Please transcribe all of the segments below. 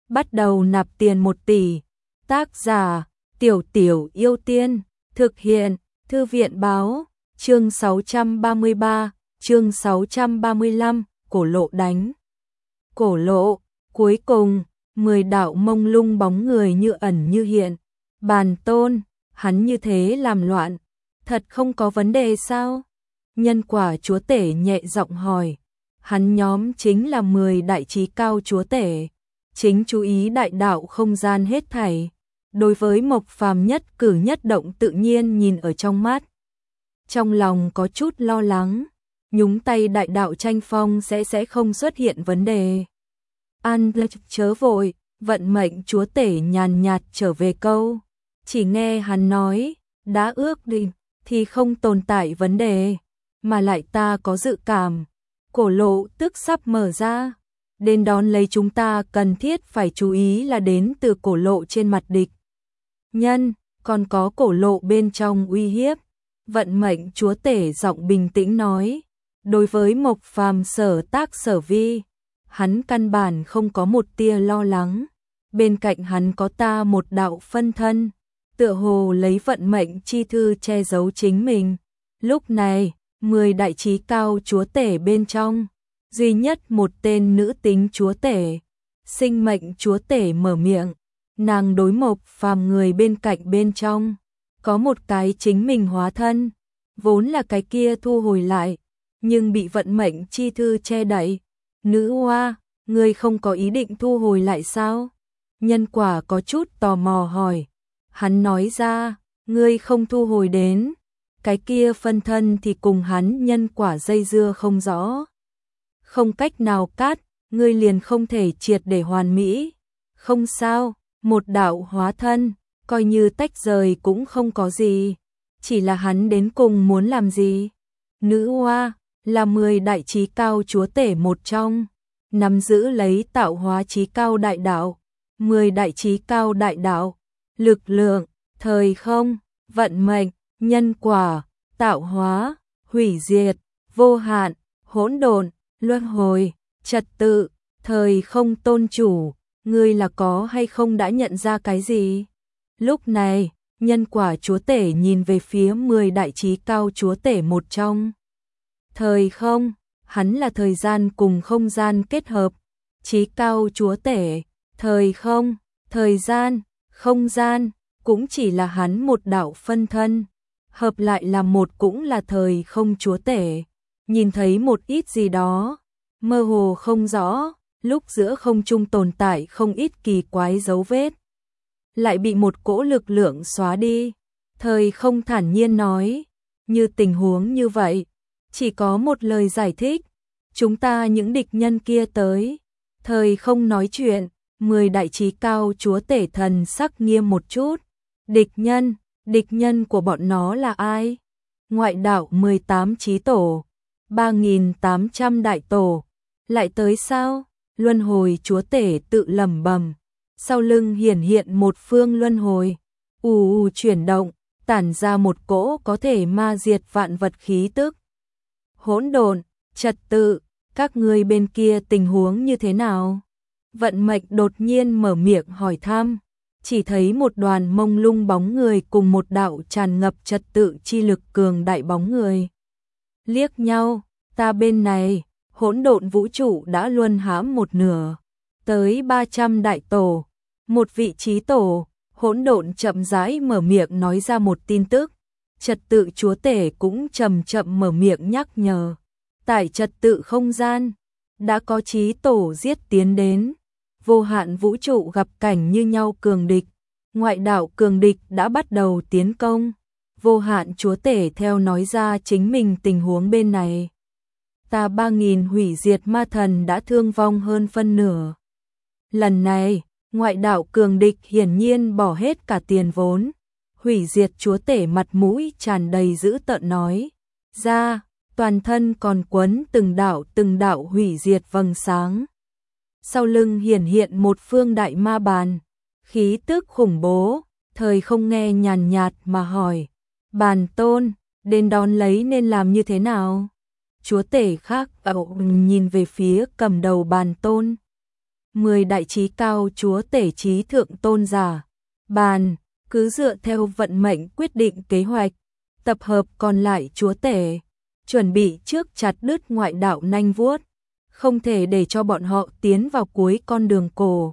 bắt đầu nạp tiền 1 tỷ. Tác giả, Tiểu Tiểu Yêu Tiên, thực hiện, Thư viện báo, chương 633, chương 635, cổ lộ đánh. Cổ lộ, cuối cùng, 10 đạo mông lung bóng người như ẩn như hiện. Bàn Tôn, hắn như thế làm loạn, thật không có vấn đề sao? Nhân quả chúa tể nhẹ giọng hỏi. Hắn nhóm chính là 10 đại trí cao chúa tể, chính chú ý đại đạo không gian hết thảy. Đối với Mộc Phàm nhất cử nhất động tự nhiên nhìn ở trong mắt. Trong lòng có chút lo lắng, nhúng tay đại đạo tranh phong sẽ không xuất hiện vấn đề. An chớ vội, vận mệnh chúa tể nhàn nhạt trở về câu. Chỉ nghe hắn nói, đã ước định thì không tồn tại vấn đề, mà lại ta có dự cảm. Cổ lộ tức sắp mở ra, đến đón lấy chúng ta cần thiết phải chú ý là đến từ cổ lộ trên mặt địch nhân, còn có cổ lộ bên trong uy hiếp. Vận mệnh chúa tể giọng bình tĩnh nói, đối với Mộc Phàm sở tác sở vi, hắn căn bản không có một tia lo lắng. Bên cạnh hắn có ta một đạo phân thân, tựa hồ lấy vận mệnh chi thư che giấu chính mình. Lúc này, 10 đại trí cao chúa tể bên trong, duy nhất một tên nữ tính chúa tể, sinh mệnh chúa tể mở miệng. Nàng đối Mộc Phàm người bên cạnh bên trong, có một cái chính mình hóa thân, vốn là cái kia thu hồi lại, nhưng bị vận mệnh chi thư che đậy. Nữ oa, ngươi không có ý định thu hồi lại sao? Nhân quả có chút tò mò hỏi. Hắn nói ra, ngươi không thu hồi đến, cái kia phân thân thì cùng hắn nhân quả dây dưa không rõ. Không cách nào cắt, ngươi liền không thể triệt để hoàn mỹ. Không sao, một đạo hóa thân, coi như tách rời cũng không có gì. Chỉ là hắn đến cùng muốn làm gì? Nữ oa, là 10 đại trí cao chúa tể một trong, nắm giữ lấy tạo hóa trí cao đại đạo. 10 đại trí cao đại đạo, lực lượng, thời không, vận mệnh, nhân quả, tạo hóa, hủy diệt, vô hạn, hỗn độn, luân hồi, trật tự, thời không tôn chủ, ngươi là có hay không đã nhận ra cái gì? Lúc này, nhân quả chúa tể nhìn về phía 10 đại trí cao chúa tể một trong. Thời không, hắn là thời gian cùng không gian kết hợp, trí cao chúa tể, thời không, thời gian, không gian, cũng chỉ là hắn một đạo phân thân, hợp lại là một cũng là thời không chúa tể. Nhìn thấy một ít gì đó, mơ hồ không rõ, lúc giữa không trung tồn tại không ít kỳ quái dấu vết, lại bị một cỗ lực lượng xóa đi. Thời không thản nhiên nói, như tình huống như vậy, chỉ có một lời giải thích, chúng ta những địch nhân kia tới. Thời không nói chuyện, 10 đại trí cao chúa tể thần sắc nghiêm một chút. Địch nhân của bọn nó là ai? Ngoại đạo 18 trí tổ, 3.800 đại tổ, lại tới sao? Luân hồi chúa tể tự lẩm bẩm, sau lưng hiển hiện một phương luân hồi, ù chuyển động, tản ra một cỗ có thể ma diệt vạn vật khí tức. Hỗn độn, trật tự, các ngươi bên kia tình huống như thế nào? Vận mệnh đột nhiên mở miệng hỏi thăm, chỉ thấy một đoàn mông lung bóng người cùng một đạo tràn ngập trật tự chi lực cường đại bóng người. Liếc nhau, ta bên này, hỗn độn vũ trụ đã luân hãm một nửa, tới 300 đại tổ, một vị trí tổ. Hỗn độn chậm rãi mở miệng nói ra một tin tức, trật tự chúa tể cũng chậm chậm mở miệng nhắc nhở. Tại trật tự không gian, đã có trí tổ giết tiến đến, vô hạn vũ trụ gặp cảnh như nhau cường địch, ngoại đạo cường địch đã bắt đầu tiến công. Vô hạn chúa tể theo nói ra chính mình tình huống bên này. Ta 3.000 hủy diệt ma thần đã thương vong hơn phân nửa. Lần này, ngoại đạo cường địch hiển nhiên bỏ hết cả tiền vốn. Hủy diệt chúa tể mặt mũi tràn đầy dữ tợn nói ra, toàn thân còn quấn từng đạo hủy diệt vầng sáng. Sau lưng hiển hiện một phương đại ma bàn, khí tức khủng bố. Thời không nghe nhàn nhạt mà hỏi, Bàn Tôn, đến đón lấy nên làm như thế nào? Chúa tể khác nhìn về phía cầm đầu Bàn Tôn. 10 đại chí cao chúa tể chí thượng tôn giả. Bàn, cứ dựa theo vận mệnh quyết định kế hoạch, tập hợp còn lại chúa tể, chuẩn bị trước chặt đứt ngoại đạo nanh vuốt, không thể để cho bọn họ tiến vào cuối con đường cổ.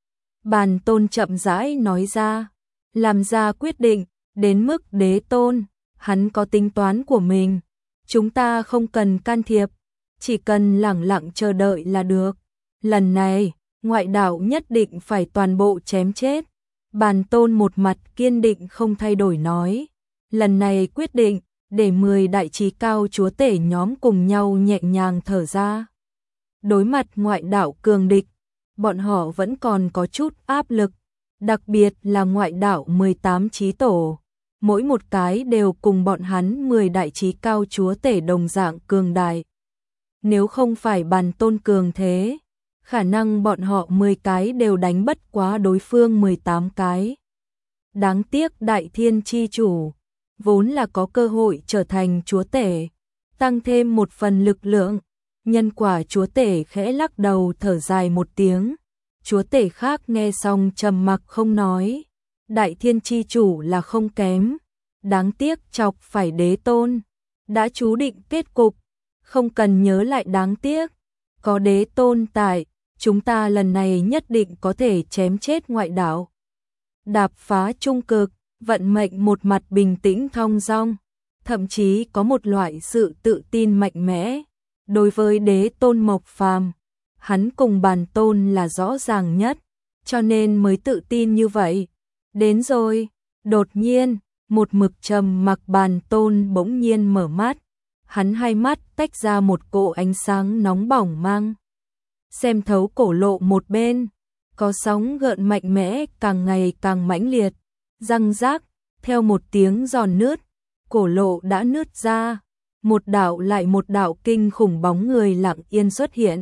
Bàn tôn chậm rãi nói ra, làm ra quyết định, đến mức đế tôn, hắn có tính toán của mình, chúng ta không cần can thiệp, chỉ cần lẳng lặng chờ đợi là được. Lần này, ngoại đạo nhất định phải toàn bộ chém chết. Bàn tôn một mặt kiên định không thay đổi nói, lần này quyết định, để 10 đại chí cao chúa tể nhóm cùng nhau nhẹ nhàng thở ra. Đối mặt ngoại đạo cường địch, bọn họ vẫn còn có chút áp lực, đặc biệt là ngoại đạo 18 chí tổ, mỗi một cái đều cùng bọn hắn 10 đại chí cao chúa tể đồng dạng cường đại. Nếu không phải bàn tôn cường thế, khả năng bọn họ 10 cái đều đánh bất quá đối phương 18 cái. Đáng tiếc đại thiên chi chủ, vốn là có cơ hội trở thành chúa tể, tăng thêm một phần lực lượng. Nhân quả chúa tể khẽ lắc đầu thở dài một tiếng, chúa tể khác nghe xong trầm mặc không nói. Đại thiên chi chủ là không kém, đáng tiếc chọc phải đế tôn, đã chú định kết cục, không cần nhớ lại đáng tiếc. Có đế tôn tại, chúng ta lần này nhất định có thể chém chết ngoại đạo. Đạp phá trung cực, vận mệnh một mặt bình tĩnh thong dong, thậm chí có một loại sự tự tin mạnh mẽ. Đối với đế tôn Mộc Phàm, hắn cùng bàn tôn là rõ ràng nhất, cho nên mới tự tin như vậy. Đến rồi, đột nhiên, một mực trầm mặc bàn tôn bỗng nhiên mở mắt, hắn hai mắt tách ra một cỗ ánh sáng nóng bỏng mang. Xem thấu cổ lộ một bên, có sóng gợn mạnh mẽ càng ngày càng mãnh liệt, răng rác, theo một tiếng giòn nứt, cổ lộ đã nứt ra. Một đạo lại một đạo kinh khủng bóng người lặng yên xuất hiện.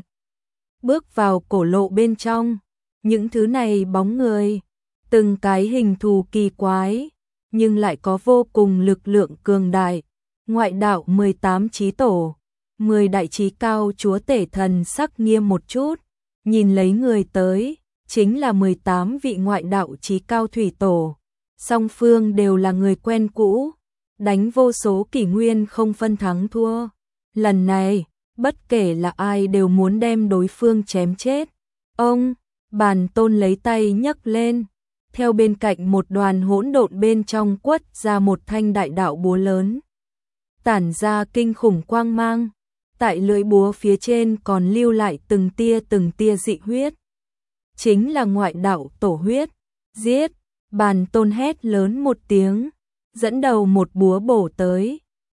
Bước vào cổ lộ bên trong, những thứ này bóng người, từng cái hình thù kỳ quái, nhưng lại có vô cùng lực lượng cường đại. Ngoại đạo 18 chí tổ, 10 đại chí cao chúa tể thần sắc nghiêm một chút, nhìn lấy người tới, chính là 18 vị ngoại đạo chí cao thủy tổ. Song phương đều là người quen cũ, đánh vô số kỷ nguyên không phân thắng thua. Lần này, bất kể là ai đều muốn đem đối phương chém chết. Ông, bàn tôn lấy tay nhấc lên, theo bên cạnh một đoàn hỗn độn bên trong quất ra một thanh đại đạo búa lớn. Tản ra kinh khủng quang mang, tại lưỡi búa phía trên còn lưu lại từng tia dị huyết. Chính là ngoại đạo tổ huyết, giết, bàn tôn hét lớn một tiếng. Dẫn đầu một búa bổ tới,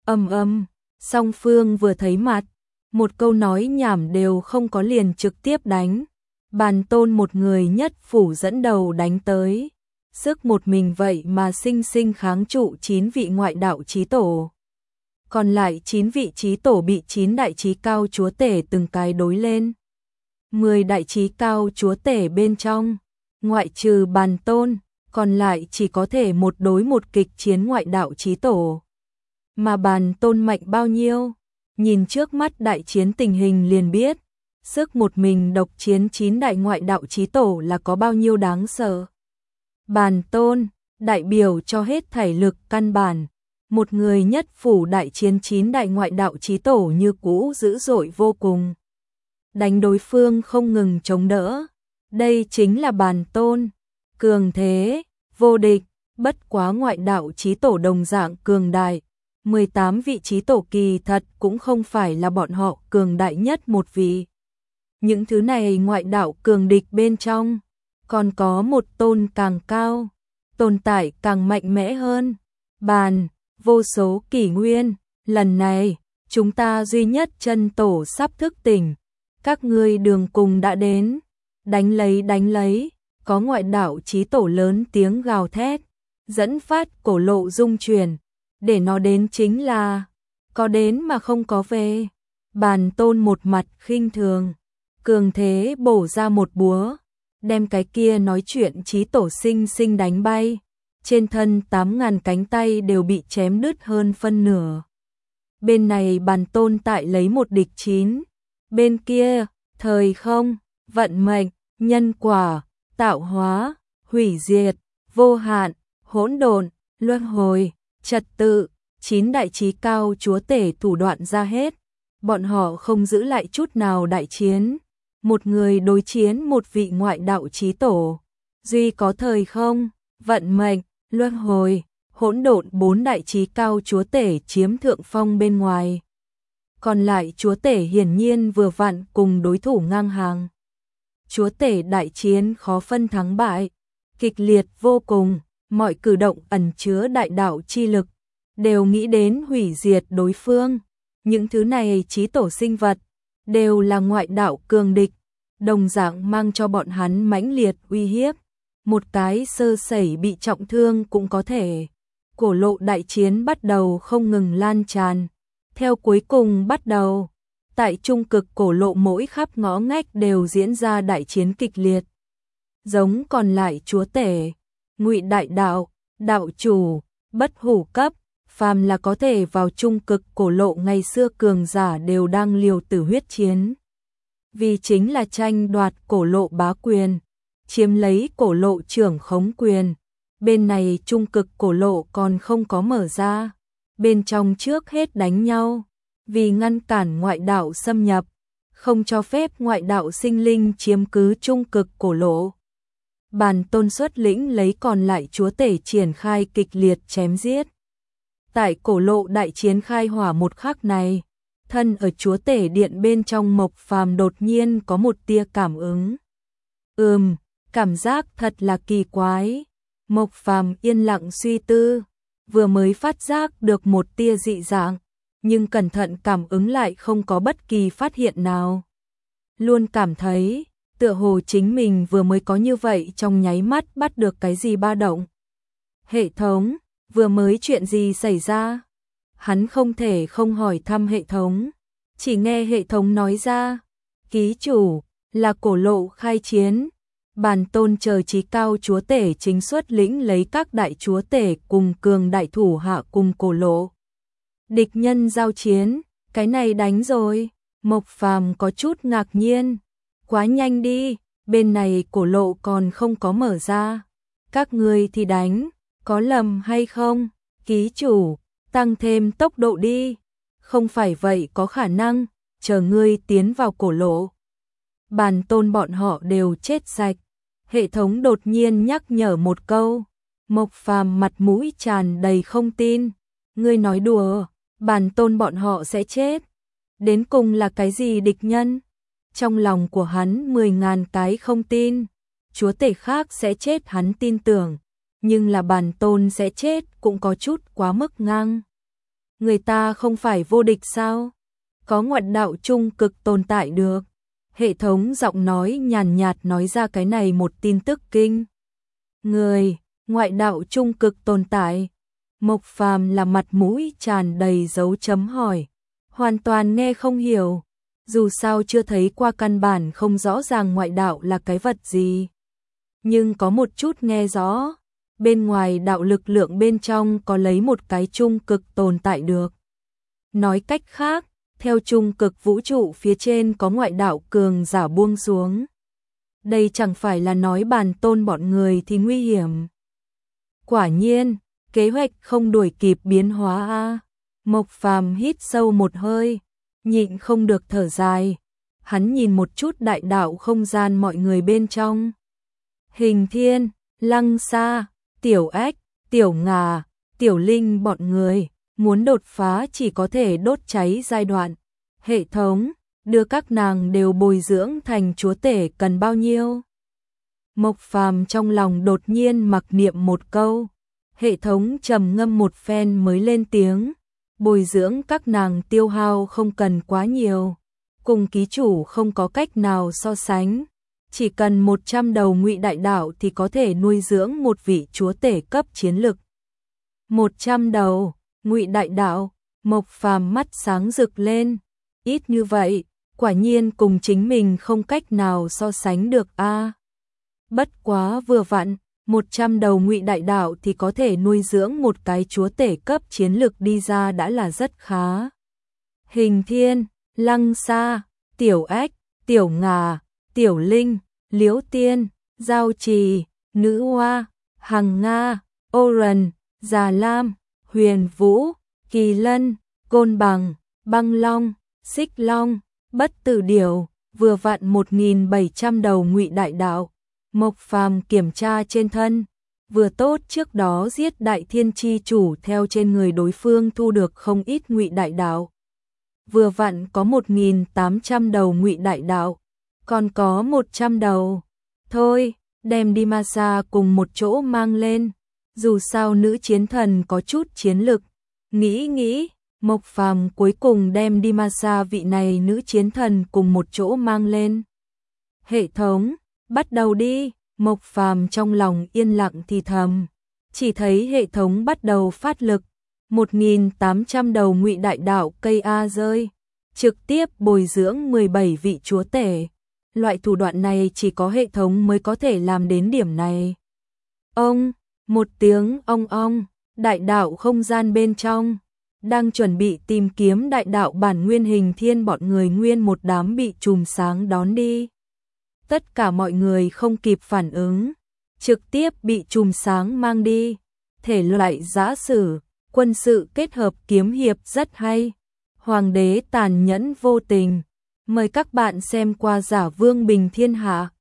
song phương vừa thấy mặt, một câu nói nhảm đều không có liền trực tiếp đánh. Bàn tôn một người nhất phủ dẫn đầu đánh tới, sức một mình vậy mà sinh sinh kháng trụ 9 vị ngoại đạo chí tổ. Còn lại 9 vị chí tổ bị 9 đại chí cao chúa tể từng cái đối lên. 10 đại chí cao chúa tể bên trong, ngoại trừ bàn tôn, còn lại chỉ có thể một đối một kịch chiến ngoại đạo chí tổ. Mà bàn tôn mạnh bao nhiêu, nhìn trước mắt đại chiến tình hình liền biết, sức một mình độc chiến 9 đại ngoại đạo chí tổ là có bao nhiêu đáng sợ. Bàn tôn, đại biểu cho hết thảy lực căn bản, một người nhất phủ đại chiến 9 đại ngoại đạo chí tổ như cũ dữ dội vô cùng. Đánh đối phương không ngừng chống đỡ, đây chính là bàn tôn. Cường thế, vô địch, bất quá ngoại đạo chí tổ đồng dạng cường đại. 18 vị chí tổ kỳ thật cũng không phải là bọn họ cường đại nhất một vị. Những thứ này ngoại đạo cường địch bên trong, còn có một tôn càng cao, tồn tại càng mạnh mẽ hơn. Bàn, vô số kỷ nguyên, lần này, chúng ta duy nhất chân tổ sắp thức tỉnh. Các ngươi đường cùng đã đến, đánh lấy. Có ngoại đạo chí tổ lớn tiếng gào thét, dẫn phát cổ lộ rung chuyển, để nó đến chính là, có đến mà không có về. Bàn tôn một mặt khinh thường, cường thế bổ ra một búa, đem cái kia nói chuyện chí tổ sinh đánh bay, trên thân 8.000 cánh tay đều bị chém đứt hơn phân nửa. Bên này bàn tôn tại lấy một địch 9, bên kia, thời không, vận mệnh, nhân quả, tạo hóa, hủy diệt, vô hạn, hỗn độn, luân hồi, trật tự, 9 đại chí cao chúa tể thủ đoạn ra hết. Bọn họ không giữ lại chút nào đại chiến. Một người đối chiến một vị ngoại đạo chí tổ. Duy có thời không, vận mệnh, luân hồi, hỗn độn 4 đại chí cao chúa tể chiếm thượng phong bên ngoài. Còn lại chúa tể hiển nhiên vừa vặn cùng đối thủ ngang hàng. Chúa tể đại chiến khó phân thắng bại, kịch liệt vô cùng, mọi cử động ẩn chứa đại đạo chi lực, đều nghĩ đến hủy diệt đối phương. Những thứ này chí tổ sinh vật, đều là ngoại đạo cường địch, đồng dạng mang cho bọn hắn mãnh liệt uy hiếp. Một cái sơ sẩy bị trọng thương cũng có thể. Cổ lộ đại chiến bắt đầu không ngừng lan tràn. Theo cuối cùng bắt đầu, tại trung cực cổ lộ mỗi khắp ngõ ngách đều diễn ra đại chiến kịch liệt. Giống còn lại chúa tể, ngụy đại đạo, đạo chủ, bất hủ cấp, phàm là có thể vào trung cực cổ lộ ngày xưa cường giả đều đang liều tử huyết chiến. Vì chính là tranh đoạt cổ lộ bá quyền, chiếm lấy cổ lộ trưởng khống quyền. Bên này trung cực cổ lộ còn không có mở ra, bên trong trước hết đánh nhau, vì ngăn cản ngoại đạo xâm nhập, không cho phép ngoại đạo sinh linh chiếm cứ trung cực cổ lộ. Bản tôn xuất lĩnh lấy còn lại chúa tể triển khai kịch liệt chém giết. Tại cổ lộ đại chiến khai hỏa một khắc này, thân ở chúa tể điện bên trong Mộc Phàm đột nhiên có một tia cảm ứng. Cảm giác thật là kỳ quái. Mộc Phàm yên lặng suy tư, vừa mới phát giác được một tia dị dạng, nhưng cẩn thận cảm ứng lại không có bất kỳ phát hiện nào. Luôn cảm thấy, tựa hồ chính mình vừa mới có như vậy trong nháy mắt bắt được cái gì ba động. Hệ thống, vừa mới chuyện gì xảy ra? Hắn không thể không hỏi thăm hệ thống, chỉ nghe hệ thống nói ra, ký chủ, là cổ lộ khai chiến. Bản tôn chờ chí cao chúa tể chính xuất lĩnh lấy các đại chúa tể cùng cường đại thủ hạ cùng cổ lộ. Địch nhân giao chiến, cái này đánh rồi. Mộc Phàm có chút ngạc nhiên. Quá nhanh đi, bên này cổ lộ còn không có mở ra. Các ngươi thì đánh, có lầm hay không? Ký chủ, tăng thêm tốc độ đi. Không phải vậy có khả năng, chờ ngươi tiến vào cổ lộ. Bản tôn bọn họ đều chết sạch. Hệ thống đột nhiên nhắc nhở một câu. Mộc Phàm mặt mũi tràn đầy không tin. Ngươi nói đùa, bản tôn bọn họ sẽ chết. Đến cùng là cái gì địch nhân? Trong lòng của hắn 10.000 cái không tin. Chúa tể khác sẽ chết hắn tin tưởng, nhưng là bản tôn sẽ chết cũng có chút quá mức ngang. Người ta không phải vô địch sao? Có ngoại đạo trung cực tồn tại được. Hệ thống giọng nói nhàn nhạt nói ra cái này một tin tức kinh. Người, ngoại đạo trung cực tồn tại. Mộc Phàm là mặt mũi tràn đầy dấu chấm hỏi. Hoàn toàn nghe không hiểu. Dù sao chưa thấy qua, căn bản không rõ ràng ngoại đạo là cái vật gì. Nhưng có một chút nghe rõ. Bên ngoài đạo lực lượng bên trong có lấy một cái trung cực tồn tại được. Nói cách khác, theo trung cực vũ trụ phía trên có ngoại đạo cường giả buông xuống. Đây chẳng phải là nói bản tôn bọn người thì nguy hiểm. Quả nhiên, kế hoạch không đuổi kịp biến hóa a. Mộc Phàm hít sâu một hơi, nhịn không được thở dài. Hắn nhìn một chút đại đạo không gian mọi người bên trong. Hình Thiên, Lăng Sa, Tiểu Ách, Tiểu Ngà, Tiểu Linh bọn người muốn đột phá chỉ có thể đốt cháy giai đoạn. Hệ thống, đưa các nàng đều bồi dưỡng thành chúa tể cần bao nhiêu? Mộc Phàm trong lòng đột nhiên mặc niệm một câu. Hệ thống trầm ngâm một phen mới lên tiếng. Bồi dưỡng các nàng tiêu hao không cần quá nhiều. Cùng ký chủ không có cách nào so sánh. Chỉ cần 100 đầu ngụy đại đạo thì có thể nuôi dưỡng một vị chúa tể cấp chiến lực. 100 đầu, ngụy đại đạo, Mộc Phàm mắt sáng rực lên. Ít như vậy, quả nhiên cùng chính mình không cách nào so sánh được a. Bất quá vừa vặn, 100 đầu ngụy đại đạo thì có thể nuôi dưỡng một cái chúa tể cấp chiến lực đi ra đã là rất khá. Hình Thiên, Lăng Sa, Tiểu Ách, Tiểu Ngà, Tiểu Linh, Liễu Tiên, Giao Trì, Nữ Hoa, Hằng Nga, Oren, Già Lam, Huyền Vũ, Kỳ Lân, Côn Bằng, Băng Long, Xích Long, Bất Tử Điểu, vừa vặn 1.700 đầu ngụy đại đạo. Mộc Phàm kiểm tra trên thân, vừa tốt trước đó giết Đại Thiên chi chủ theo trên người đối phương thu được không ít ngụy đại đạo. Vừa vặn có 1.800 đầu ngụy đại đạo, còn có 100 đầu. Thôi, đem đi Masa cùng một chỗ mang lên, dù sao nữ chiến thần có chút chiến lực. Nghĩ, Mộc Phàm cuối cùng đem đi Masa vị này nữ chiến thần cùng một chỗ mang lên. Hệ thống, bắt đầu đi, Mộc Phàm trong lòng yên lặng thì thầm, chỉ thấy hệ thống bắt đầu phát lực, 1.800 đầu ngụy đại đạo cây A rơi, trực tiếp bồi dưỡng 17 vị chúa tể. Loại thủ đoạn này chỉ có hệ thống mới có thể làm đến điểm này. Ông, một tiếng ong, đại đạo không gian bên trong, đang chuẩn bị tìm kiếm đại đạo bản nguyên hình thiên bọn người nguyên một đám bị chùm sáng đón đi. Tất cả mọi người không kịp phản ứng, trực tiếp bị chùm sáng mang đi. Thể loại giã sử, quân sự kết hợp kiếm hiệp rất hay. Hoàng đế tàn nhẫn vô tình. Mời các bạn xem qua Giả Vương Bình Thiên Hạ.